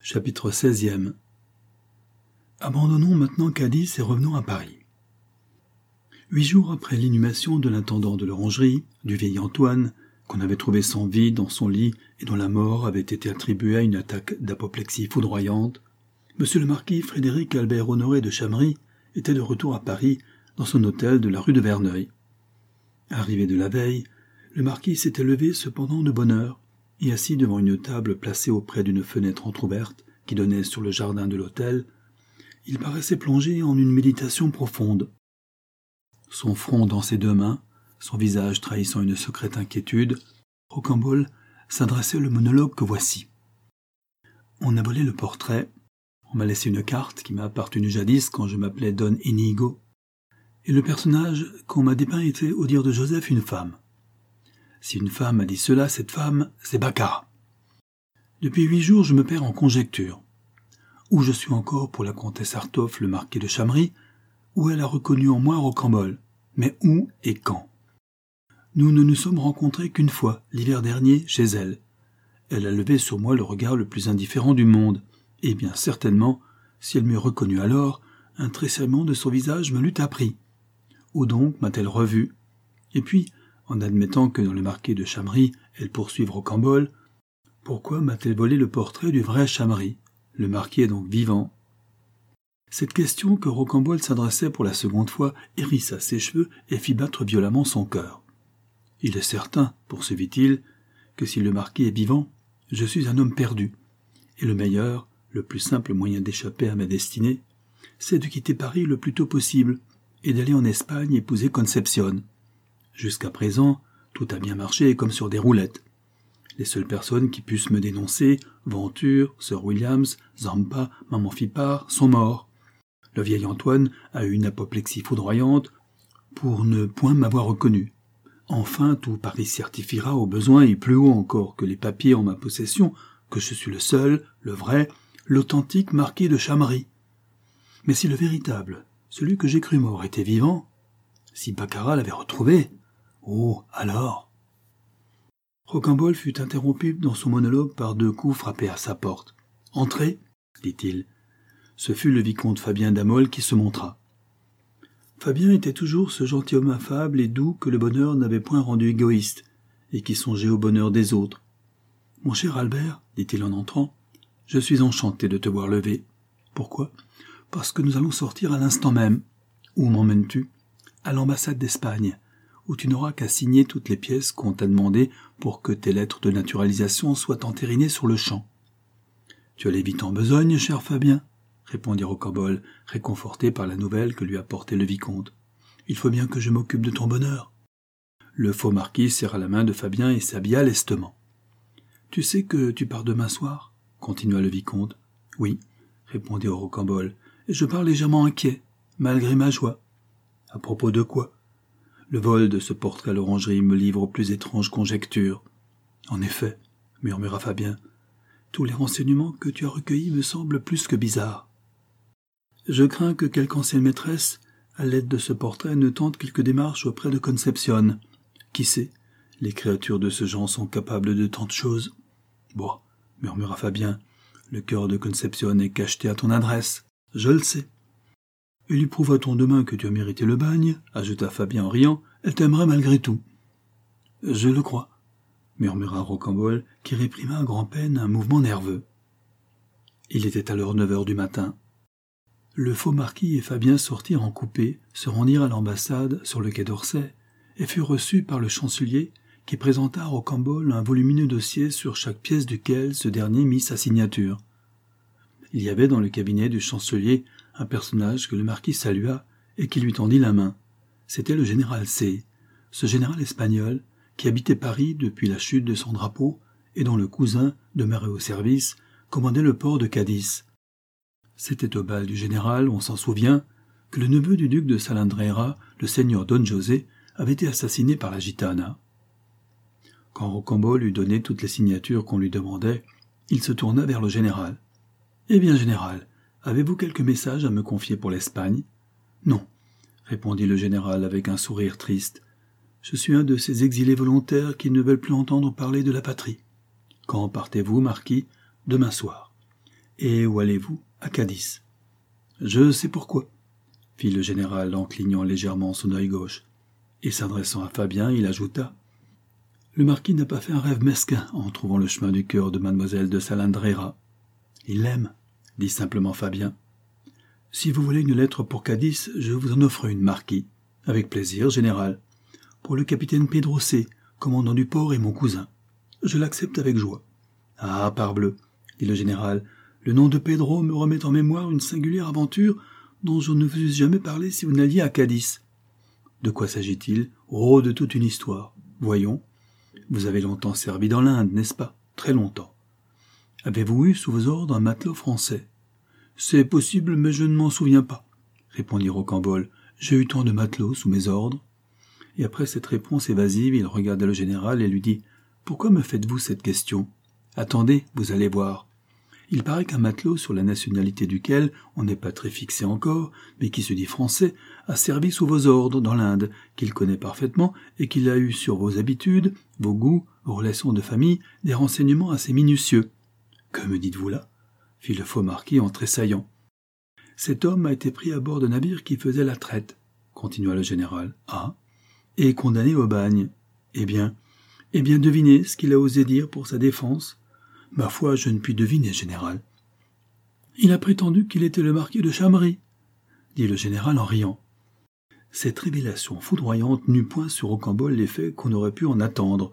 Chapitre 16e. Abandonnons maintenant Cadiz et revenons à Paris. 8 jours après l'inhumation de l'intendant de l'orangerie, du vieil Antoine, qu'on avait trouvé sans vie dans son lit et dont la mort avait été attribuée à une attaque d'apoplexie foudroyante, monsieur le marquis Frédéric Albert Honoré de Chamry était de retour à Paris dans son hôtel de la rue de Verneuil. Arrivé de la veille, le marquis s'était levé cependant de bonne heure et assis devant une table placée auprès d'une fenêtre entr'ouverte qui donnait sur le jardin de l'hôtel, il paraissait plongé en une méditation profonde. Son front dans ses 2 mains, son visage trahissant une secrète inquiétude, Rocambole s'adressait le monologue que voici. On a volé le portrait, on m'a laissé une carte qui m'a appartenu jadis quand je m'appelais Don Inigo, et le personnage qu'on m'a dépeint était, au dire de Joseph, une femme. Si une femme a dit cela, cette femme, c'est Baccarat. Depuis 8 jours, je me perds en conjectures. Où je suis encore pour la comtesse Artoff, le marquis de Chamry, où elle a reconnu en moi Rocambole, mais où et quand? Nous ne nous sommes rencontrés qu'une fois, l'hiver dernier, chez elle. Elle a levé sur moi le regard le plus indifférent du monde, et bien certainement, si elle m'eût reconnu alors, un tressaillement de son visage me l'eût appris. Où donc m'a-t-elle revu? Et puis, en admettant que dans le marquis de Chamry, elle poursuive Rocambole, pourquoi m'a-t-elle volé le portrait du vrai Chamry? Le marquis est donc vivant. Cette question que Rocambole s'adressait pour la seconde fois hérissa ses cheveux et fit battre violemment son cœur. Il est certain, poursuivit-il, que si le marquis est vivant, je suis un homme perdu, et le meilleur, le plus simple moyen d'échapper à ma destinée, c'est de quitter Paris le plus tôt possible et d'aller en Espagne épouser Concepcion. Jusqu'à présent, tout a bien marché comme sur des roulettes. Les seules personnes qui puissent me dénoncer, Venture, Sir Williams, Zampa, Maman Fipard, sont morts. Le vieil Antoine a eu une apoplexie foudroyante pour ne point m'avoir reconnu. Enfin, tout Paris certifiera au besoin et plus haut encore que les papiers en ma possession que je suis le seul, le vrai, l'authentique marquis de Chamry. Mais si le véritable, celui que j'ai cru mort, était vivant, si Baccarat l'avait retrouvé, oh, alors... Rocambole fut interrompu dans son monologue par 2 coups frappés à sa porte. « Entrez !» dit-il. Ce fut le vicomte Fabien d'Amol qui se montra. Fabien était toujours ce gentilhomme affable et doux que le bonheur n'avait point rendu égoïste, et qui songeait au bonheur des autres. « Mon cher Albert, dit-il en entrant, je suis enchanté de te voir lever. Pourquoi? Parce que nous allons sortir à l'instant même. Où m'emmènes-tu? À l'ambassade d'Espagne, où tu n'auras qu'à signer toutes les pièces qu'on t'a demandées pour que tes lettres de naturalisation soient entérinées sur le champ. Tu allais vite en besogne, cher Fabien, répondit Rocambole, réconforté par la nouvelle que lui apportait le vicomte. Il faut bien que je m'occupe de ton bonheur. Le faux marquis serra la main de Fabien et s'habilla lestement. Tu sais que tu pars demain soir? Continua le vicomte. Oui, répondit Rocambole, et je pars légèrement inquiet, malgré ma joie. À propos de quoi? Le vol de ce portrait à l'orangerie me livre aux plus étranges conjectures. En effet, murmura Fabien, tous les renseignements que tu as recueillis me semblent plus que bizarres. Je crains que quelque ancienne maîtresse, à l'aide de ce portrait, ne tente quelque démarche auprès de Concepcion. Qui sait, les créatures de ce genre sont capables de tant de choses. Bon, murmura Fabien, le cœur de Concepcion est cacheté à ton adresse. Je le sais. Et lui prouvera-t-on demain que tu as mérité le bagne, ajouta Fabien en riant, elle t'aimerait malgré tout. Je le crois, murmura Rocambole, qui réprima à grand-peine un mouvement nerveux. Il était alors 9 heures du matin. Le faux marquis et Fabien sortirent en coupé, se rendirent à l'ambassade sur le quai d'Orsay, et furent reçus par le chancelier, qui présenta à Rocambole un volumineux dossier sur chaque pièce duquel ce dernier mit sa signature. Il y avait dans le cabinet du chancelier un personnage que le marquis salua et qui lui tendit la main. C'était le général C., ce général espagnol qui habitait Paris depuis la chute de son drapeau et dont le cousin, demeuré au service, commandait le port de Cadiz. C'était au bal du général, on s'en souvient, que le neveu du duc de Salandrera, le seigneur Don José, avait été assassiné par la gitana. Quand Rocambole eut donné toutes les signatures qu'on lui demandait, il se tourna vers le général. « Eh bien, général, avez-vous quelque message à me confier pour l'Espagne ?»« Non, » répondit le général avec un sourire triste. « Je suis un de ces exilés volontaires qui ne veulent plus entendre parler de la patrie. Quand partez-vous, marquis ? Demain soir. Et où allez-vous ? À Cadix. Je sais pourquoi, fit le général en clignant légèrement son œil gauche. Et s'adressant à Fabien, il ajouta : Le marquis n'a pas fait un rêve mesquin en trouvant le chemin du cœur de mademoiselle de Salandrera. Il l'aime, dit simplement Fabien. Si vous voulez une lettre pour Cadix, je vous en offre une, marquis. Avec plaisir, général. Pour le capitaine Pedro C., commandant du port et mon cousin. Je l'accepte avec joie. Ah, parbleu, dit le général, le nom de Pedro me remet en mémoire une singulière aventure dont je ne vous eusse jamais parlé si vous n'alliez à Cadix. De quoi s'agit-il ? Oh, de toute une histoire. Voyons. Vous avez longtemps servi dans l'Inde, n'est-ce pas ? Très longtemps. Avez-vous eu sous vos ordres un matelot français ? C'est possible, mais je ne m'en souviens pas, répondit Rocambole. J'ai eu tant de matelots sous mes ordres. Et après cette réponse évasive, il regarda le général et lui dit : Pourquoi me faites-vous cette question ? Attendez, vous allez voir. Il paraît qu'un matelot sur la nationalité duquel on n'est pas très fixé encore, mais qui se dit français, a servi sous vos ordres dans l'Inde, qu'il connaît parfaitement et qu'il a eu sur vos habitudes, vos goûts, vos relations de famille, des renseignements assez minutieux. Que me dites-vous là ? Fit le faux marquis en tressaillant. Cet homme a été pris à bord de navire qui faisait la traite, continua le général. Ah, et condamné au bagne. Eh bien, devinez ce qu'il a osé dire pour sa défense. Ma foi, je ne puis deviner, général. Il a prétendu qu'il était le marquis de Chamry, dit le général en riant. Cette révélation foudroyante n'eut point sur Rocambole l'effet qu'on aurait pu en attendre.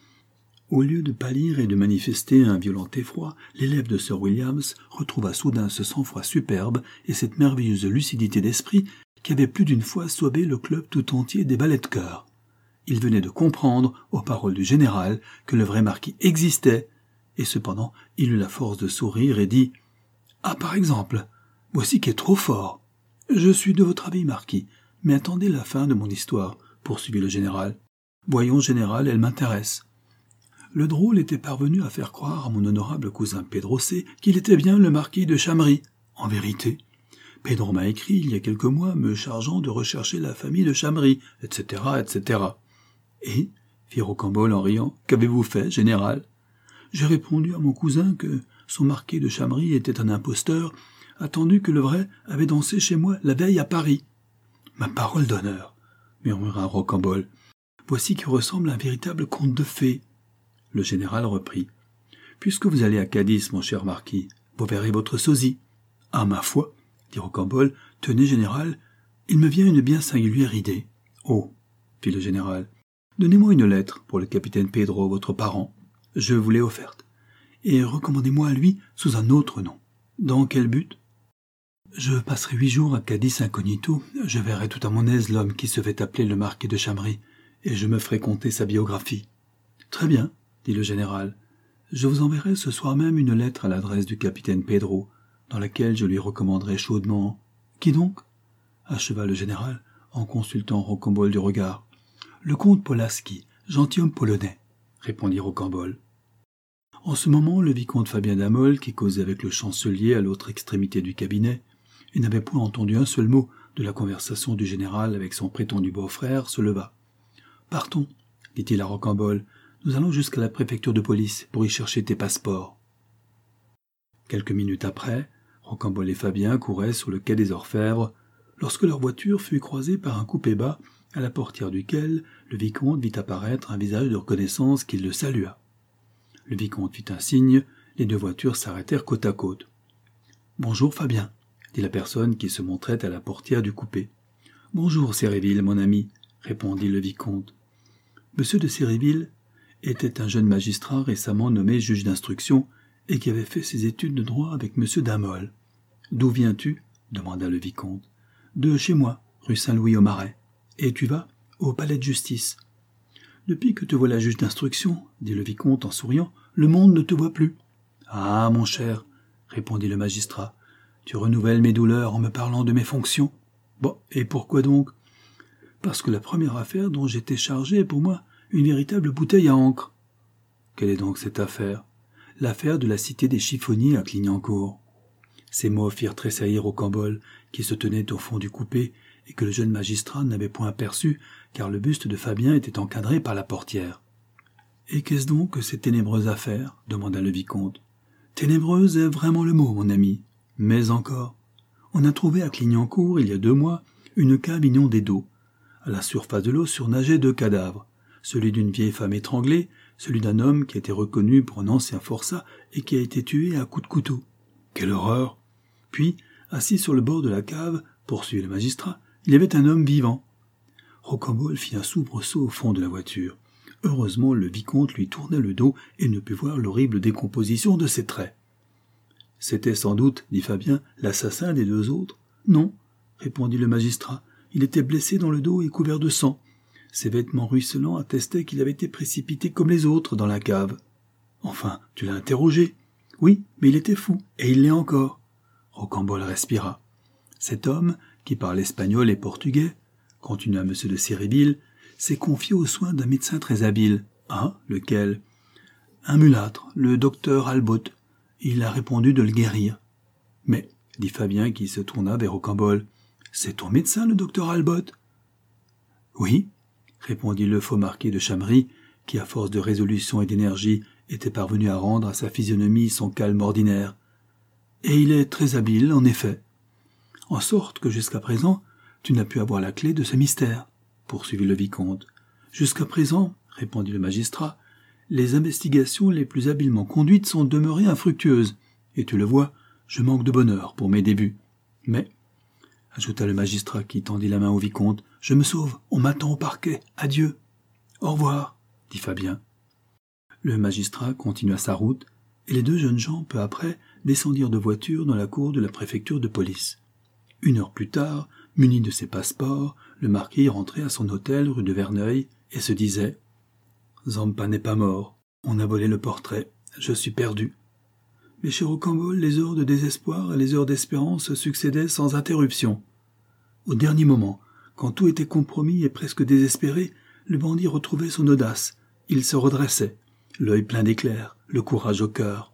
Au lieu de pâlir et de manifester un violent effroi, l'élève de Sir Williams retrouva soudain ce sang-froid superbe et cette merveilleuse lucidité d'esprit qui avait plus d'une fois sauvé le club tout entier des valets de cœur. Il venait de comprendre, aux paroles du général, que le vrai marquis existait, et cependant il eut la force de sourire et dit : « Ah, par exemple, voici qui est trop fort. Je suis de votre avis, marquis, mais attendez la fin de mon histoire, poursuivit le général. Voyons, général, elle m'intéresse. Le drôle était parvenu à faire croire à mon honorable cousin Pedro C. qu'il était bien le marquis de Chamry. En vérité, Pedro m'a écrit il y a quelques mois me chargeant de rechercher la famille de Chamry, etc., etc. Et, fit Rocambole en riant, qu'avez-vous fait, général ? J'ai répondu à mon cousin que son marquis de Chamry était un imposteur, attendu que le vrai avait dansé chez moi la veille à Paris. Ma parole d'honneur, murmura Rocambole. Voici qui ressemble à un véritable conte de fées. Le général reprit. Puisque vous allez à Cadix, mon cher marquis, vous verrez votre sosie. Ah, ma foi, dit Rocambole, tenez, général, il me vient une bien singulière idée. Oh, fit le général, donnez-moi une lettre pour le capitaine Pedro, votre parent. Je vous l'ai offerte. Et recommandez-moi à lui sous un autre nom. Dans quel but ? Je passerai 8 jours à Cadix incognito, je verrai tout à mon aise l'homme qui se fait appeler le marquis de Chamry, et je me ferai conter sa biographie. Très bien, dit le général. Je vous enverrai ce soir même une lettre à l'adresse du capitaine Pedro, dans laquelle je lui recommanderai chaudement... Qui donc ? Acheva le général, en consultant Rocambole du regard. Le comte Polaski, gentilhomme polonais, répondit Rocambole. En ce moment, le vicomte Fabien d'Amol, qui causait avec le chancelier à l'autre extrémité du cabinet, et n'avait point entendu un seul mot de la conversation du général avec son prétendu beau-frère, se leva. « Partons, dit-il à Rocambole, nous allons jusqu'à la préfecture de police pour y chercher tes passeports. » Quelques minutes après, Rocambole et Fabien couraient sur le quai des Orfèvres, lorsque leur voiture fut croisée par un coupé bas, à la portière duquel le vicomte vit apparaître un visage de reconnaissance qui le salua. Le vicomte fit un signe, les deux voitures s'arrêtèrent côte à côte. « Bonjour, Fabien, » dit la personne qui se montrait à la portière du coupé. « Bonjour, Séréville, mon ami, » répondit le vicomte. Monsieur de Séréville était un jeune magistrat récemment nommé juge d'instruction et qui avait fait ses études de droit avec monsieur d'Amol. « D'où viens-tu » demanda le vicomte. « De chez moi, rue Saint-Louis au Marais. Et tu vas ? Au palais de justice. »« Depuis que te voilà juge d'instruction, dit le vicomte en souriant, le monde ne te voit plus. »« Ah, mon cher, répondit le magistrat, tu renouvelles mes douleurs en me parlant de mes fonctions. Bon, et pourquoi donc ? Parce que la première affaire dont j'étais chargé est pour moi une véritable bouteille à encre. Quelle est donc cette affaire ? L'affaire de la cité des chiffonniers à Clignancourt. Ces mots firent tressaillir Rocambole, qui se tenait au fond du coupé et que le jeune magistrat n'avait point aperçu, car le buste de Fabien était encadré par la portière. « Et qu'est-ce donc que cette ténébreuse affaire ?» demanda le vicomte. « Ténébreuse est vraiment le mot, mon ami. Mais encore. On a trouvé à Clignancourt, il y a 2 mois, une cave inondée d'eau. À la surface de l'eau surnageaient 2 cadavres. Celui d'une vieille femme étranglée, celui d'un homme qui a été reconnu pour un ancien forçat et qui a été tué à coups de couteau. Quelle horreur! Puis, assis sur le bord de la cave, poursuivit le magistrat, il y avait un homme vivant. Rocambole fit un soubresaut au fond de la voiture. Heureusement, le vicomte lui tournait le dos et ne put voir l'horrible décomposition de ses traits. « C'était sans doute, dit Fabien, l'assassin des 2 autres. »« Non, » répondit le magistrat, « il était blessé dans le dos et couvert de sang. Ses vêtements ruisselants attestaient qu'il avait été précipité comme les autres dans la cave. »« Enfin, tu l'as interrogé. »« Oui, mais il était fou, et il l'est encore. » Rocambole respira. Cet homme, qui parle espagnol et portugais, continua M. de Séréville, s'est confié aux soins d'un médecin très habile. « Ah, lequel ?»« Un mulâtre, le docteur Albot. Il a répondu de le guérir. »« Mais, dit Fabien qui se tourna vers Rocambole, c'est ton médecin, le docteur Albot ?»« Oui, répondit le faux marquis de Chamery, qui, à force de résolution et d'énergie, était parvenu à rendre à sa physionomie son calme ordinaire. Et il est très habile, en effet. En sorte que jusqu'à présent, tu n'as pu avoir la clé de ce mystère, poursuivit le vicomte. Jusqu'à présent, répondit le magistrat, les investigations les plus habilement conduites sont demeurées infructueuses, et tu le vois, je manque de bonheur pour mes débuts. Mais, ajouta le magistrat qui tendit la main au vicomte, je me sauve, on m'attend au parquet, adieu. Au revoir, dit Fabien. Le magistrat continua sa route, et les 2 jeunes gens, peu après, descendirent de voiture dans la cour de la préfecture de police. 1 heure plus tard, muni de ses passeports, le marquis rentrait à son hôtel rue de Verneuil et se disait « Zampa n'est pas mort, on a volé le portrait, je suis perdu. » Mais chez Rocambole, les heures de désespoir et les heures d'espérance succédaient sans interruption. Au dernier moment, quand tout était compromis et presque désespéré, le bandit retrouvait son audace. Il se redressait, l'œil plein d'éclairs, le courage au cœur.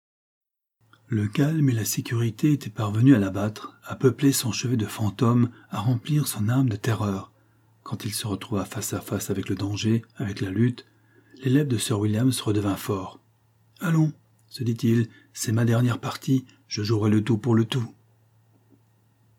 Le calme et la sécurité étaient parvenus à l'abattre, à peupler son chevet de fantômes, à remplir son âme de terreur. Quand il se retrouva face à face avec le danger, avec la lutte, les lèvres de Sir William se redevint fort. « Allons, se dit-il, c'est ma dernière partie, je jouerai le tout pour le tout. »